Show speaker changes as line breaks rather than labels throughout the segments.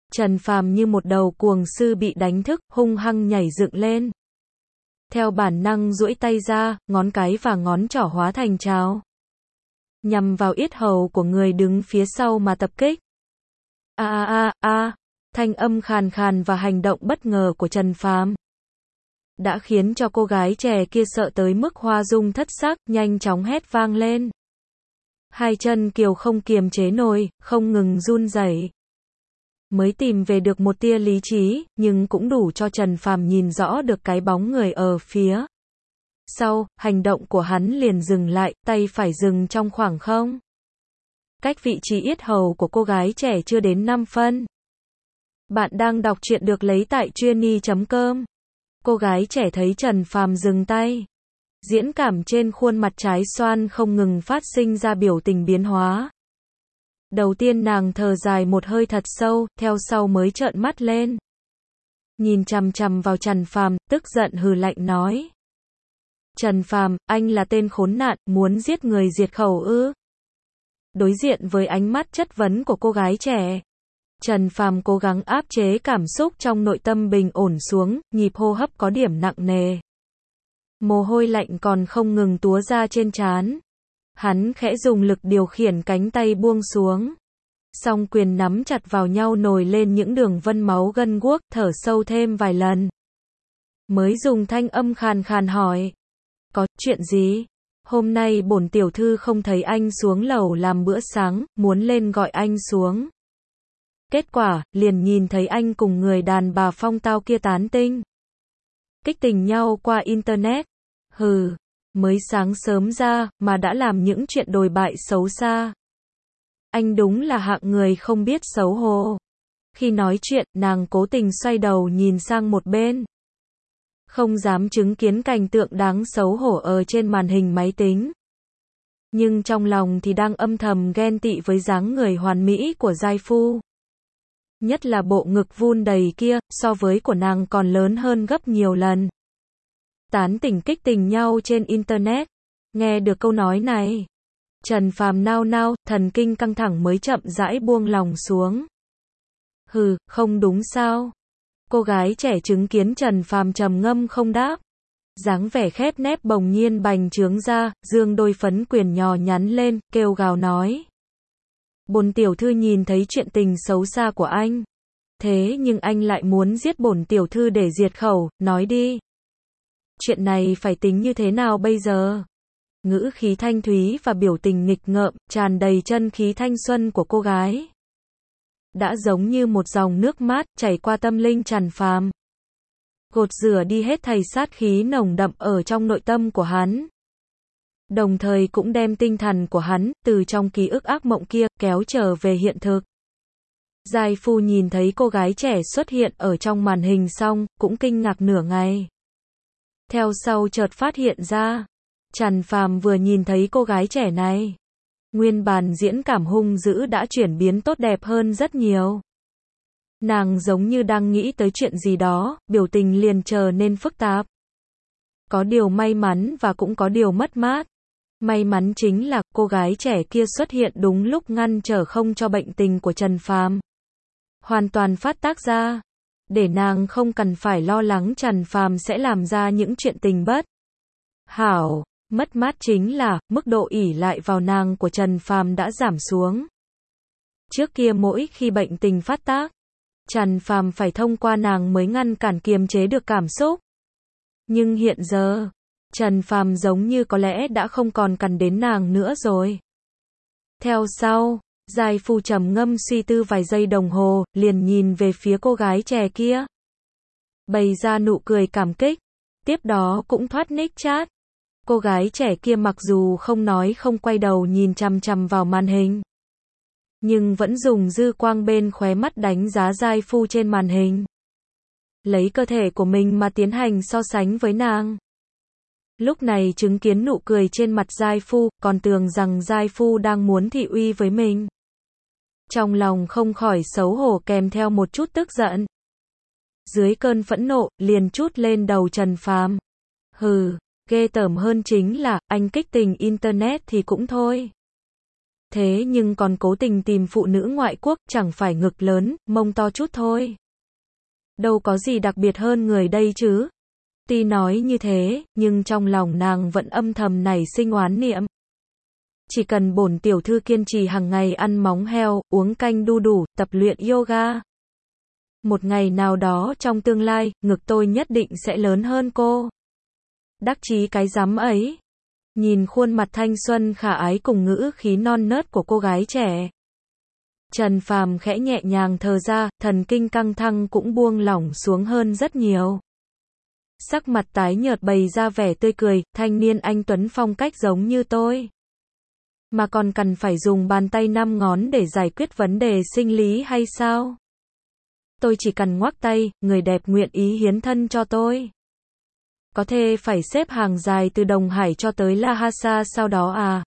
Trần Phàm như một đầu cuồng sư bị đánh thức, hung hăng nhảy dựng lên. Theo bản năng duỗi tay ra, ngón cái và ngón trỏ hóa thành trào, nhằm vào yết hầu của người đứng phía sau mà tập kích. Thanh âm khàn khàn và hành động bất ngờ của Trần Phàm đã khiến cho cô gái trẻ kia sợ tới mức hoa dung thất sắc, nhanh chóng hét vang lên. Hai chân Kiều không kiềm chế nổi, không ngừng run rẩy. Mới tìm về được một tia lý trí, nhưng cũng đủ cho Trần Phàm nhìn rõ được cái bóng người ở phía sau, hành động của hắn liền dừng lại, tay phải dừng trong khoảng không. Cách vị trí yết hầu của cô gái trẻ chưa đến 5 phân. Bạn đang đọc truyện được lấy tại truyenee.com. Cô gái trẻ thấy Trần Phàm dừng tay. Diễn cảm trên khuôn mặt trái xoan không ngừng phát sinh ra biểu tình biến hóa. Đầu tiên nàng thở dài một hơi thật sâu, theo sau mới trợn mắt lên. Nhìn chằm chằm vào Trần Phàm, tức giận hừ lạnh nói. Trần Phàm, anh là tên khốn nạn, muốn giết người diệt khẩu ư? Đối diện với ánh mắt chất vấn của cô gái trẻ, Trần Phàm cố gắng áp chế cảm xúc trong nội tâm bình ổn xuống, nhịp hô hấp có điểm nặng nề. Mồ hôi lạnh còn không ngừng túa ra trên trán. Hắn khẽ dùng lực điều khiển cánh tay buông xuống. Song quyền nắm chặt vào nhau nổi lên những đường vân máu gân guốc, thở sâu thêm vài lần. Mới dùng thanh âm khàn khàn hỏi. Có chuyện gì? Hôm nay bổn tiểu thư không thấy anh xuống lầu làm bữa sáng, muốn lên gọi anh xuống. Kết quả, liền nhìn thấy anh cùng người đàn bà phong tao kia tán tinh. Kích tình nhau qua internet. Hừ, mới sáng sớm ra, mà đã làm những chuyện đồi bại xấu xa. Anh đúng là hạng người không biết xấu hổ. Khi nói chuyện, nàng cố tình xoay đầu nhìn sang một bên. Không dám chứng kiến cảnh tượng đáng xấu hổ ở trên màn hình máy tính. Nhưng trong lòng thì đang âm thầm ghen tị với dáng người hoàn mỹ của giai phu. Nhất là bộ ngực vun đầy kia, so với của nàng còn lớn hơn gấp nhiều lần. Tán tỉnh kích tình nhau trên internet. Nghe được câu nói này, Trần Phàm nao nao, thần kinh căng thẳng mới chậm rãi buông lòng xuống. Hừ, không đúng sao? Cô gái trẻ chứng kiến Trần Phàm trầm ngâm không đáp. Dáng vẻ khép nép bỗng nhiên bành trướng ra, dương đôi phấn quyền nhỏ nhắn lên, kêu gào nói. Bổn tiểu thư nhìn thấy chuyện tình xấu xa của anh. Thế nhưng anh lại muốn giết bổn tiểu thư để diệt khẩu, nói đi. Chuyện này phải tính như thế nào bây giờ? Ngữ khí thanh thúy và biểu tình nghịch ngợm, tràn đầy chân khí thanh xuân của cô gái. Đã giống như một dòng nước mát chảy qua tâm linh Trần Phàm. Gột rửa đi hết thảy sát khí nồng đậm ở trong nội tâm của hắn. Đồng thời cũng đem tinh thần của hắn, từ trong ký ức ác mộng kia, kéo trở về hiện thực. Giai phu nhìn thấy cô gái trẻ xuất hiện ở trong màn hình xong, cũng kinh ngạc nửa ngày. Theo sau chợt phát hiện ra, Trần Phàm vừa nhìn thấy cô gái trẻ này. Nguyên bản diễn cảm hung dữ đã chuyển biến tốt đẹp hơn rất nhiều. Nàng giống như đang nghĩ tới chuyện gì đó, biểu tình liền trở nên phức tạp. Có điều may mắn và cũng có điều mất mát. May mắn chính là cô gái trẻ kia xuất hiện đúng lúc ngăn trở không cho bệnh tình của Trần Phàm hoàn toàn phát tác ra, để nàng không cần phải lo lắng Trần Phàm sẽ làm ra những chuyện tình bất hảo. Mất mát chính là mức độ ỷ lại vào nàng của Trần Phàm đã giảm xuống. Trước kia mỗi khi bệnh tình phát tác, Trần Phàm phải thông qua nàng mới ngăn cản kiềm chế được cảm xúc. Nhưng hiện giờ, Trần Phàm giống như có lẽ đã không còn cần đến nàng nữa rồi. Theo sau, giai phu trầm ngâm suy tư vài giây đồng hồ, liền nhìn về phía cô gái trẻ kia. Bày ra nụ cười cảm kích, tiếp đó cũng thoát nick chat. Cô gái trẻ kia mặc dù không nói không quay đầu nhìn chằm chằm vào màn hình, nhưng vẫn dùng dư quang bên khóe mắt đánh giá giai phu trên màn hình. Lấy cơ thể của mình mà tiến hành so sánh với nàng. Lúc này chứng kiến nụ cười trên mặt giai phu, còn tưởng rằng giai phu đang muốn thị uy với mình. Trong lòng không khỏi xấu hổ kèm theo một chút tức giận. Dưới cơn phẫn nộ, liền trút lên đầu Trần Phàm. Hừ, ghê tởm hơn chính là, anh kích tình internet thì cũng thôi. thế nhưng còn cố tình tìm phụ nữ ngoại quốc, chẳng phải ngực lớn, mông to chút thôi. Đâu có gì đặc biệt hơn người đây chứ. Tuy nói như thế, nhưng trong lòng nàng vẫn âm thầm nảy sinh oán niệm. Chỉ cần bổn tiểu thư kiên trì hàng ngày ăn móng heo, uống canh đu đủ, tập luyện yoga. Một ngày nào đó trong tương lai, ngực tôi nhất định sẽ lớn hơn cô. Đắc chí cái rắm ấy. Nhìn khuôn mặt thanh xuân khả ái cùng ngữ khí non nớt của cô gái trẻ. Trần Phàm khẽ nhẹ nhàng thở ra, thần kinh căng thẳng cũng buông lỏng xuống hơn rất nhiều. Sắc mặt tái nhợt bày ra vẻ tươi cười, thanh niên anh tuấn phong cách giống như tôi. Mà còn cần phải dùng bàn tay 5 ngón để giải quyết vấn đề sinh lý hay sao? Tôi chỉ cần ngoắc tay, người đẹp nguyện ý hiến thân cho tôi. Có thể phải xếp hàng dài từ Đồng Hải cho tới Lhasa sau đó à?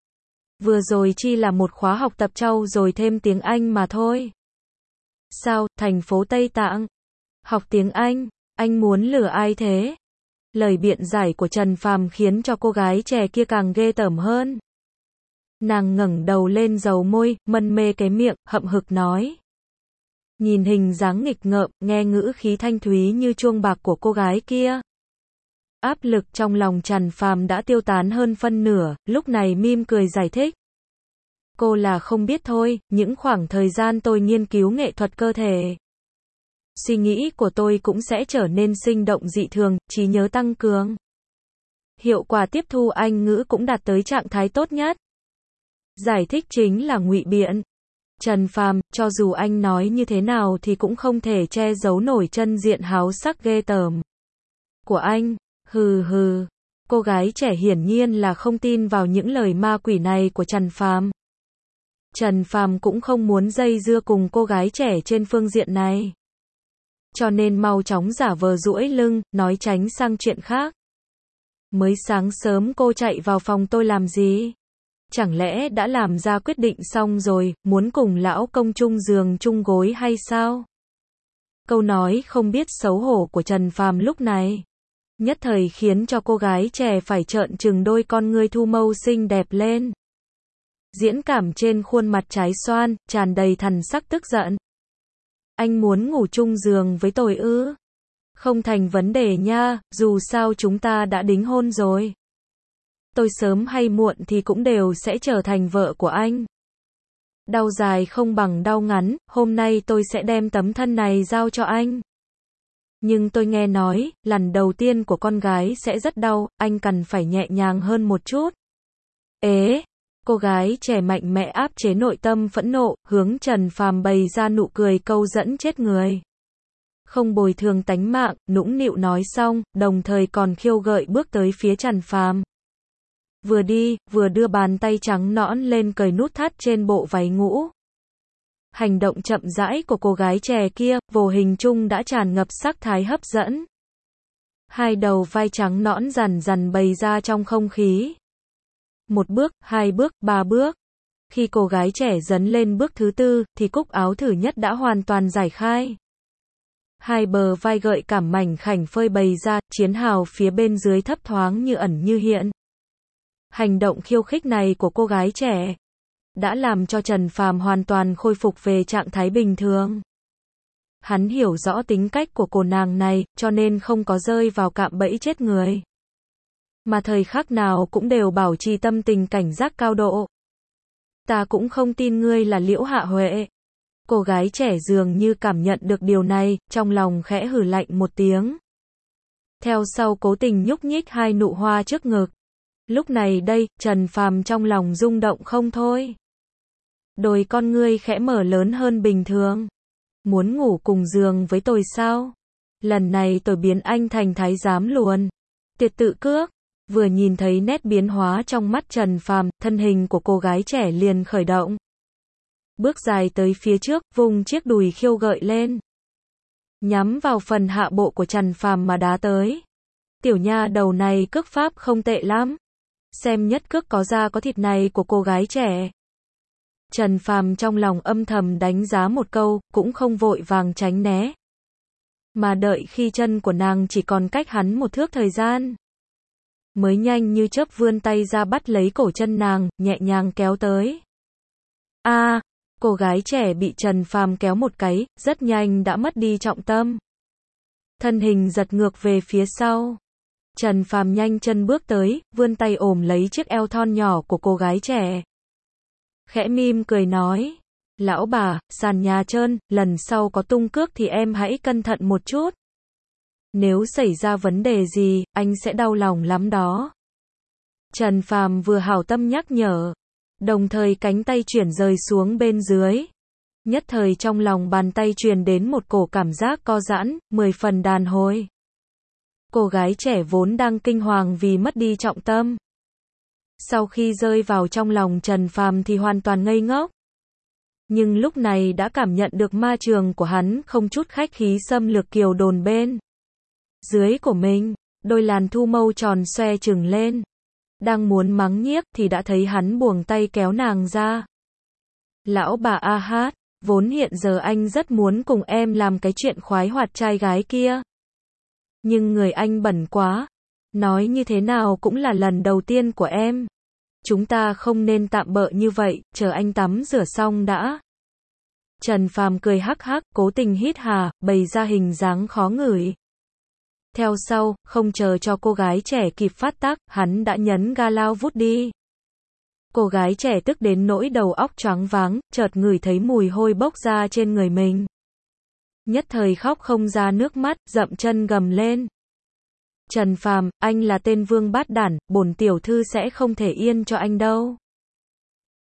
Vừa rồi chỉ là một khóa học tập trau rồi thêm tiếng Anh mà thôi. Sao, thành phố Tây Tạng? Học tiếng anh muốn lừa ai thế? Lời biện giải của Trần Phàm khiến cho cô gái trẻ kia càng ghê tởm hơn. Nàng ngẩng đầu lên dầu môi, mân mê cái miệng, hậm hực nói. Nhìn hình dáng nghịch ngợm, nghe ngữ khí thanh thúy như chuông bạc của cô gái kia. Áp lực trong lòng Trần Phàm đã tiêu tán hơn phân nửa, lúc này mỉm cười giải thích. Cô là không biết thôi, những khoảng thời gian tôi nghiên cứu nghệ thuật cơ thể. Suy nghĩ của tôi cũng sẽ trở nên sinh động dị thường, trí nhớ tăng cường. Hiệu quả tiếp thu Anh ngữ cũng đạt tới trạng thái tốt nhất. Giải thích chính là ngụy biện. Trần Phàm, cho dù anh nói như thế nào thì cũng không thể che giấu nổi chân diện háo sắc ghê tởm của anh. Hừ hừ. Cô gái trẻ hiển nhiên là không tin vào những lời ma quỷ này của Trần Phàm. Trần Phàm cũng không muốn dây dưa cùng cô gái trẻ trên phương diện này. Cho nên mau chóng giả vờ duỗi lưng, nói tránh sang chuyện khác. Mới sáng sớm cô chạy vào phòng tôi làm gì? Chẳng lẽ đã làm ra quyết định xong rồi, muốn cùng lão công chung giường chung gối hay sao? Câu nói không biết xấu hổ của Trần Phàm lúc này nhất thời khiến cho cô gái trẻ phải trợn trừng đôi con ngươi thu mâu xinh đẹp lên. Diễn cảm trên khuôn mặt trái xoan, tràn đầy thần sắc tức giận. Anh muốn ngủ chung giường với tôi ư? Không thành vấn đề nha, dù sao chúng ta đã đính hôn rồi. Tôi sớm hay muộn thì cũng đều sẽ trở thành vợ của anh. Đau dài không bằng đau ngắn, hôm nay tôi sẽ đem tấm thân này giao cho anh. Nhưng tôi nghe nói, lần đầu tiên của con gái sẽ rất đau, anh cần phải nhẹ nhàng hơn một chút. Ế, cô gái trẻ mạnh mẽ áp chế nội tâm phẫn nộ, hướng Trần Phàm bày ra nụ cười câu dẫn chết người. Không bồi thường tánh mạng, nũng nịu nói xong, đồng thời còn khiêu gợi bước tới phía Trần Phàm. Vừa đi, vừa đưa bàn tay trắng nõn lên cởi nút thắt trên bộ váy ngủ. Hành động chậm rãi của cô gái trẻ kia, vô hình chung đã tràn ngập sắc thái hấp dẫn. Hai đầu vai trắng nõn dằn dằn bày ra trong không khí. Một bước, hai bước, ba bước. Khi cô gái trẻ dấn lên bước thứ tư, thì cúc áo thử nhất đã hoàn toàn giải khai. Hai bờ vai gợi cảm mảnh khảnh phơi bày ra, chiến hào phía bên dưới thấp thoáng như ẩn như hiện. Hành động khiêu khích này của cô gái trẻ đã làm cho Trần Phàm hoàn toàn khôi phục về trạng thái bình thường. Hắn hiểu rõ tính cách của cô nàng này, cho nên không có rơi vào cạm bẫy chết người. Mà thời khắc nào cũng đều bảo trì tâm tình cảnh giác cao độ. Ta cũng không tin ngươi là Liễu Hạ Huệ. Cô gái trẻ dường như cảm nhận được điều này, trong lòng khẽ hừ lạnh một tiếng. Theo sau cố tình nhúc nhích hai nụ hoa trước ngực. Lúc này đây, Trần Phàm trong lòng rung động không thôi. Đôi con ngươi khẽ mở lớn hơn bình thường. Muốn ngủ cùng giường với tôi sao? Lần này tôi biến anh thành thái giám luôn. Tiệt tự cước. Vừa nhìn thấy nét biến hóa trong mắt Trần Phàm, thân hình của cô gái trẻ liền khởi động. Bước dài tới phía trước, vùng chiếc đùi khiêu gợi lên. Nhắm vào phần hạ bộ của Trần Phàm mà đá tới. Tiểu nha đầu này cước pháp không tệ lắm. Xem nhất cước có da có thịt này của cô gái trẻ. Trần Phàm trong lòng âm thầm đánh giá một câu, cũng không vội vàng tránh né. Mà đợi khi chân của nàng chỉ còn cách hắn một thước thời gian. Mới nhanh như chớp vươn tay ra bắt lấy cổ chân nàng, nhẹ nhàng kéo tới. A, cô gái trẻ bị Trần Phàm kéo một cái, rất nhanh đã mất đi trọng tâm. Thân hình giật ngược về phía sau. Trần Phàm nhanh chân bước tới, vươn tay ôm lấy chiếc eo thon nhỏ của cô gái trẻ. Khẽ mỉm cười nói, lão bà, sàn nhà trơn, lần sau có tung cước thì em hãy cẩn thận một chút. Nếu xảy ra vấn đề gì, anh sẽ đau lòng lắm đó. Trần Phàm vừa hảo tâm nhắc nhở, đồng thời cánh tay chuyển rời xuống bên dưới. Nhất thời trong lòng bàn tay truyền đến một cổ cảm giác co giãn, 10 phần đàn hồi. Cô gái trẻ vốn đang kinh hoàng vì mất đi trọng tâm. Sau khi rơi vào trong lòng Trần Phàm thì hoàn toàn ngây ngốc. Nhưng lúc này đã cảm nhận được ma trường của hắn không chút khách khí xâm lược kiều đồn bên dưới của mình, đôi làn thu mâu tròn xoe trừng lên. Đang muốn mắng nhiếc thì đã thấy hắn buông tay kéo nàng ra. Lão bà a hát, vốn hiện giờ anh rất muốn cùng em làm cái chuyện khoái hoạt trai gái kia. Nhưng người anh bẩn quá. Nói như thế nào cũng là lần đầu tiên của em. Chúng ta không nên tạm bợ như vậy, chờ anh tắm rửa xong đã. Trần Phàm cười hắc hắc, cố tình hít hà, bày ra hình dáng khó ngửi. Theo sau, không chờ cho cô gái trẻ kịp phát tác, hắn đã nhấn ga lao vút đi. Cô gái trẻ tức đến nỗi đầu óc choáng váng, chợt ngửi thấy mùi hôi bốc ra trên người mình. Nhất thời khóc không ra nước mắt, dậm chân gầm lên. Trần Phàm, anh là tên vương bát đản, bổn tiểu thư sẽ không thể yên cho anh đâu.